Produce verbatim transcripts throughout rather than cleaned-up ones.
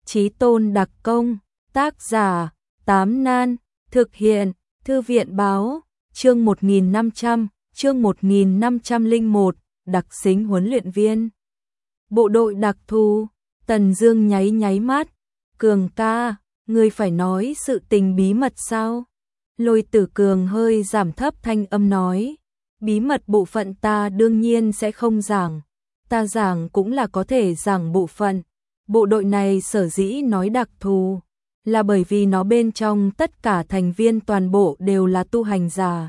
Chí tôn đặc công, tác giả, Tám Nan, thực hiện, Thư viện báo, chương một nghìn năm trăm, chương một nghìn năm trăm lẻ một, đặc xính huấn luyện viên. Bộ đội đặc thù, Tần Dương nháy nháy mắt, Cường ca, ngươi phải nói sự tình bí mật sao? Lôi Tử Cường hơi giảm thấp thanh âm nói, bí mật bộ phận ta đương nhiên sẽ không giảng, ta giảng cũng là có thể giảng bộ phận. Bộ đội này sở dĩ nói đặc thù, là bởi vì nó bên trong tất cả thành viên toàn bộ đều là tu hành giả.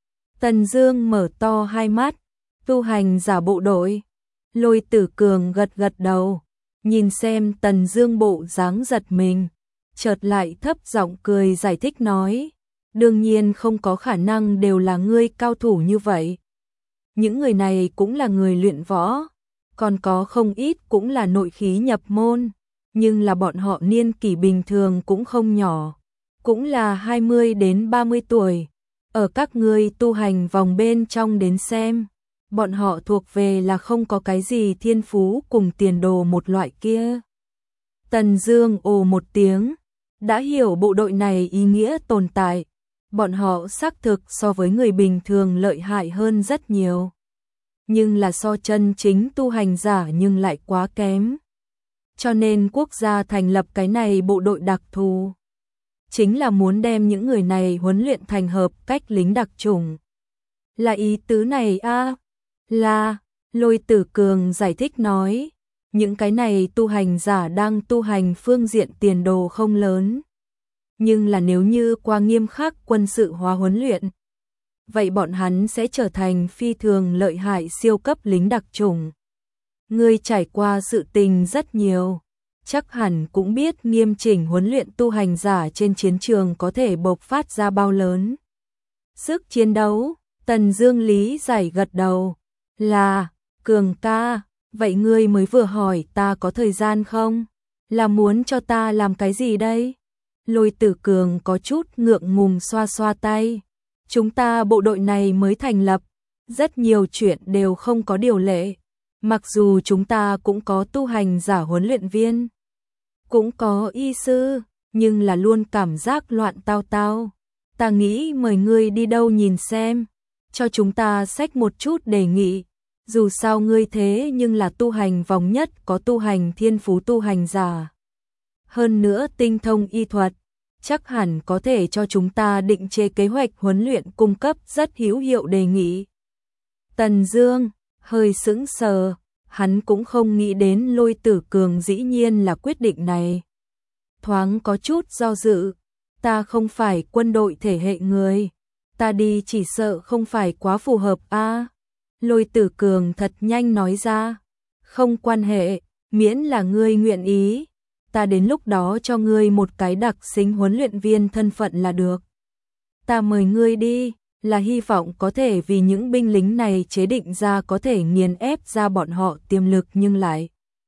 Tần Dương mở to hai mắt, tu hành giả bộ đội. Lôi Tử Cường gật gật đầu, nhìn xem Tần Dương bộ dáng giật mình, chợt lại thấp giọng cười giải thích nói, đương nhiên không có khả năng đều là ngươi cao thủ như vậy. Những người này cũng là người luyện võ, còn có không ít cũng là nội khí nhập môn, nhưng là bọn họ niên kỷ bình thường cũng không nhỏ, cũng là hai mươi đến ba mươi tuổi. Ở các ngươi tu hành vòng bên trong đến xem, bọn họ thuộc về là không có cái gì thiên phú cùng tiền đồ một loại kia. Tần Dương ồ một tiếng, đã hiểu bộ đội này ý nghĩa tồn tại, bọn họ xác thực so với người bình thường lợi hại hơn rất nhiều. Nhưng là so chân chính tu hành giả nhưng lại quá kém. Cho nên quốc gia thành lập cái này bộ đội đặc thù, chính là muốn đem những người này huấn luyện thành hợp cách lính đặc chủng. Là ý tứ này a? À? Là, Lôi Tử Cường giải thích nói, những cái này tu hành giả đang tu hành phương diện tiền đồ không lớn. Nhưng là nếu như qua nghiêm khắc quân sự hóa huấn luyện, vậy bọn hắn sẽ trở thành phi thường lợi hại siêu cấp lính đặc chủng. Ngươi trải qua sự tình rất nhiều, chắc hẳn cũng biết nghiêm chỉnh huấn luyện tu hành giả trên chiến trường có thể bộc phát ra bao lớn sức chiến đấu. Tần Dương lý giải gật đầu, là, Cường ca, vậy ngươi mới vừa hỏi ta có thời gian không? Là muốn cho ta làm cái gì đây? Lôi Tử Cường có chút ngượng ngùng xoa xoa tay. Chúng ta bộ đội này mới thành lập, rất nhiều chuyện đều không có điều lệ. Mặc dù chúng ta cũng có tu hành giả huấn luyện viên, cũng có y sư, nhưng là luôn cảm giác loạn tao tao. Ta nghĩ mời ngươi đi đâu nhìn xem, cho chúng ta xách một chút đề nghị. Dù sao ngươi thế nhưng là tu hành vòng nhất có tu hành thiên phú tu hành giả. Hơn nữa tinh thông y thuật, chắc hẳn có thể cho chúng ta định chế kế hoạch huấn luyện cung cấp rất hữu hiệu đề nghị. Tần Dương hơi sững sờ, hắn cũng không nghĩ đến Lôi Tử Cường dĩ nhiên là quyết định này. Thoáng có chút do dự, ta không phải quân đội thể hệ người, ta đi chỉ sợ không phải quá phù hợp a. À? Lôi Tử Cường thật nhanh nói ra, không quan hệ, miễn là ngươi nguyện ý, ta đến lúc đó cho ngươi một cái đặc xính huấn luyện viên thân phận là được. Ta mời ngươi đi, là hy vọng có thể vì những binh lính này chế định ra có thể nghiền ép ra bọn họ tiềm lực, nhưng lại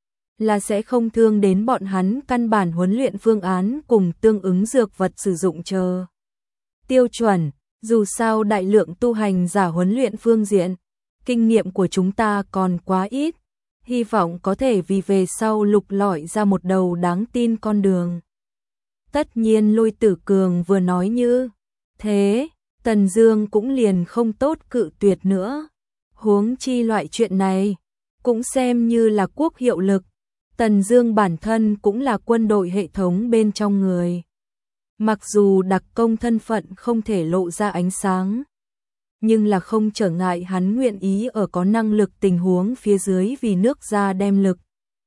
là sẽ không thương đến bọn hắn căn bản huấn luyện phương án cùng tương ứng dược vật sử dụng chờ tiêu chuẩn. Dù sao đại lượng tu hành giả huấn luyện phương diện, kinh nghiệm của chúng ta còn quá ít, hy vọng có thể vì về sau lục lọi ra một đầu đáng tin con đường. Tất nhiên Lôi Tử Cường vừa nói như thế, Tần Dương cũng liền không tốt cự tuyệt nữa. Huống chi loại chuyện này cũng xem như là quốc hiệu lực, Tần Dương bản thân cũng là quân đội hệ thống bên trong người. Mặc dù đặc công thân phận không thể lộ ra ánh sáng, nhưng là không trở ngại hắn nguyện ý ở có năng lực tình huống phía dưới vì nước ra đem lực.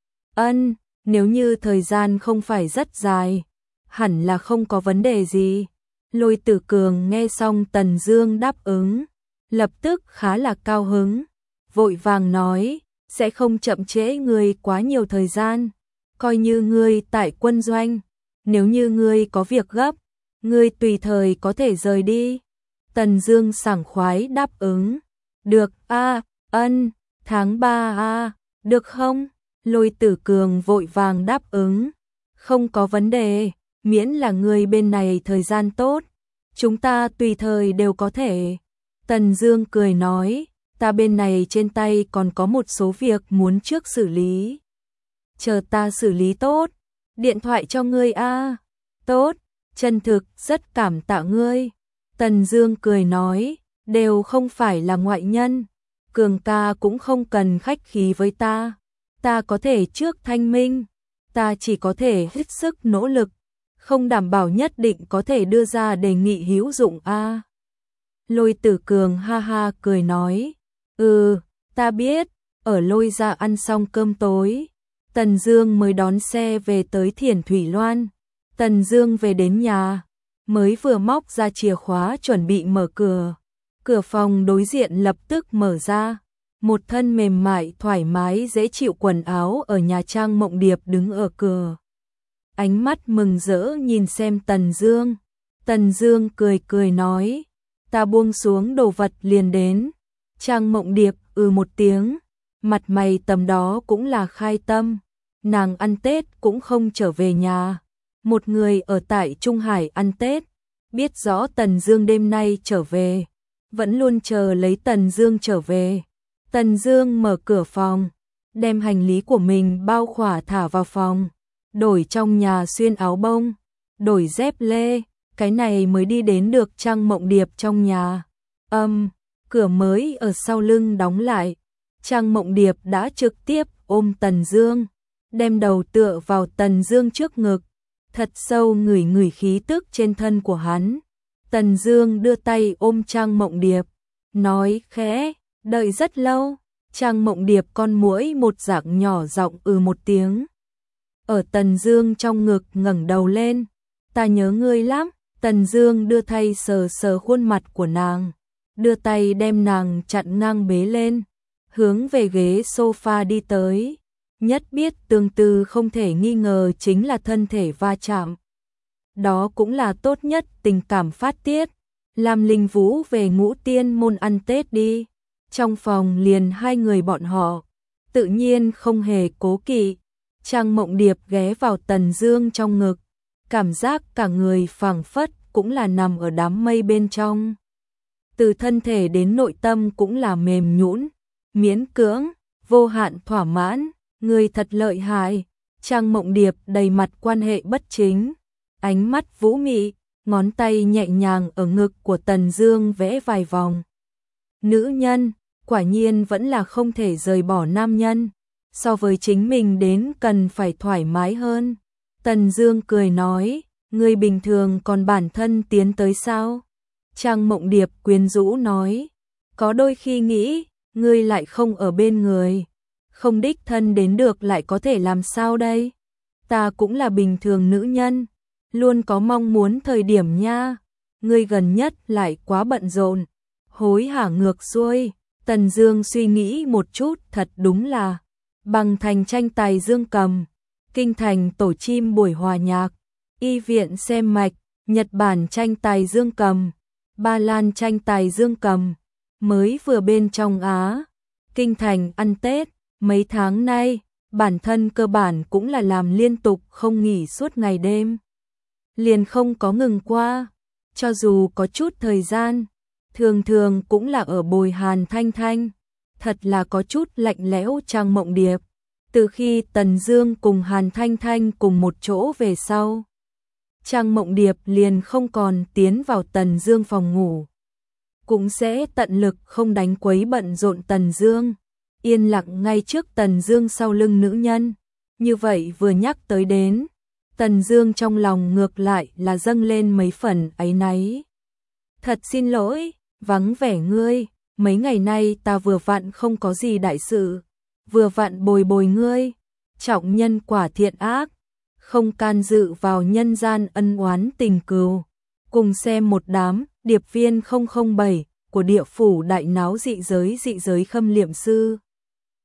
Ân, nếu như thời gian không phải rất dài, hẳn là không có vấn đề gì. Lôi Tử Cường nghe xong Tần Dương đáp ứng, lập tức khá là cao hứng, vội vàng nói, sẽ không chậm trễ ngươi quá nhiều thời gian, coi như ngươi tại quân doanh, nếu như ngươi có việc gấp, ngươi tùy thời có thể rời đi. Tần Dương sảng khoái đáp ứng, được a, à, ân, tháng ba a, à, được không? Lôi Tử Cường vội vàng đáp ứng, không có vấn đề, miễn là ngươi bên này thời gian tốt, chúng ta tùy thời đều có thể. Tần Dương cười nói, ta bên này trên tay còn có một số việc muốn trước xử lý. Chờ ta xử lý tốt, Điện thoại cho ngươi a. Tốt, chân thực, rất cảm tạ ngươi. Tần Dương cười nói, đều không phải là ngoại nhân, Cường ca cũng không cần khách khí với ta, ta có thể trước thanh minh, ta chỉ có thể hết sức nỗ lực, không đảm bảo nhất định có thể đưa ra đề nghị hữu dụng a. Lôi Tử Cường ha ha cười nói, ừ, ta biết. Ở Lôi gia ăn xong cơm tối, Tần Dương mới đón xe về tới Thiển Thủy Loan. Tần Dương về đến nhà, mới vừa móc ra chìa khóa chuẩn bị mở cửa. Cửa phòng đối diện lập tức mở ra, một thân mềm mại thoải mái dễ chịu quần áo ở nhà Trang Mộng Điệp đứng ở cửa. Ánh mắt mừng rỡ nhìn xem Tần Dương. Tần Dương cười cười nói, ta buông xuống đồ vật liền đến. Trang Mộng Điệp ừ một tiếng, mặt mày tầm đó cũng là khai tâm. Nàng ăn Tết cũng không trở về nhà, một người ở tại Trung Hải ăn Tết, biết rõ Tần Dương đêm nay trở về, vẫn luôn chờ lấy Tần Dương trở về. Tần Dương mở cửa phòng, đem hành lý của mình bao khỏa thả vào phòng, đổi trong nhà xuyên áo bông, đổi dép lê, cái này mới đi đến được Trang Mộng Điệp trong nhà. Âm, cửa mới ở sau lưng đóng lại, Trang Mộng Điệp đã trực tiếp ôm Tần Dương, đem đầu tựa vào Tần Dương trước ngực, thật sâu ngửi ngửi khí tức trên thân của hắn. Tần Dương đưa tay ôm Trang Mộng Điệp, nói khẽ, đợi rất lâu. Trang Mộng Điệp con muỗi một dạng nhỏ giọng ừ một tiếng. Ở Tần Dương trong ngực ngẩng đầu lên, ta nhớ ngươi lắm. Tần Dương đưa tay sờ sờ khuôn mặt của nàng, đưa tay đem nàng chặn ngang bế lên, hướng về ghế sofa đi tới. Nhất biết tương tư không thể nghi ngờ chính là thân thể va chạm. Đó cũng là tốt nhất tình cảm phát tiết. Lam Linh Vũ về Ngũ Tiên môn ăn Tết đi. Trong phòng liền hai người bọn họ, tự nhiên không hề cố kỵ. Trang Mộng Điệp ghé vào Tần Dương trong ngực, cảm giác cả người phảng phất cũng là nằm ở đám mây bên trong. Từ thân thể đến nội tâm cũng là mềm nhũn, miễn cưỡng, vô hạn thỏa mãn. Người thật lợi hại. Trang Mộng Điệp đầy mặt quan hệ bất chính, ánh mắt vũ mị, ngón tay nhẹ nhàng ở ngực của Tần Dương vẽ vài vòng. Nữ nhân, quả nhiên vẫn là không thể rời bỏ nam nhân, so với chính mình đến cần phải thoải mái hơn. Tần Dương cười nói, ngươi bình thường còn bản thân tiến tới sao? Trang Mộng Điệp quyến rũ nói, có đôi khi nghĩ, ngươi lại không ở bên người, không đích thân đến được lại có thể làm sao đây? Ta cũng là bình thường nữ nhân, luôn có mong muốn thời điểm nha. Ngươi gần nhất lại quá bận rộn, hối hả ngược xuôi. Tần Dương suy nghĩ một chút, thật đúng là Bằng Thành tranh tài dương cầm, Kinh Thành tổ chim buổi hòa nhạc, Y viện xem mạch, Nhật Bản tranh tài dương cầm, Ba Lan tranh tài dương cầm, mới vừa bên trong Á, Kinh Thành ăn Tết. Mấy tháng nay, bản thân cơ bản cũng là làm liên tục không nghỉ suốt ngày đêm, liền không có ngừng qua. Cho dù có chút thời gian, thường thường cũng là ở bồi Hàn Thanh Thanh, thật là có chút lạnh lẽo. Trang Mộng Điệp, từ khi Tần Dương cùng Hàn Thanh Thanh cùng một chỗ về sau, Trang Mộng Điệp liền không còn tiến vào Tần Dương phòng ngủ, cũng sẽ tận lực không đánh quấy bận rộn Tần Dương, yên lặng ngay trước Tần Dương sau lưng nữ nhân. Như vậy vừa nhắc tới đến, Tần Dương trong lòng ngược lại là dâng lên mấy phần áy náy. Thật xin lỗi, vắng vẻ ngươi, mấy ngày nay ta vừa vặn không có gì đại sự, vừa vặn bồi bồi ngươi, trọng nhân quả thiện ác, không can dự vào nhân gian ân oán tình cừu. Cùng xem một đám điệp viên không không bảy của địa phủ đại náo dị giới dị giới khâm liệm sư.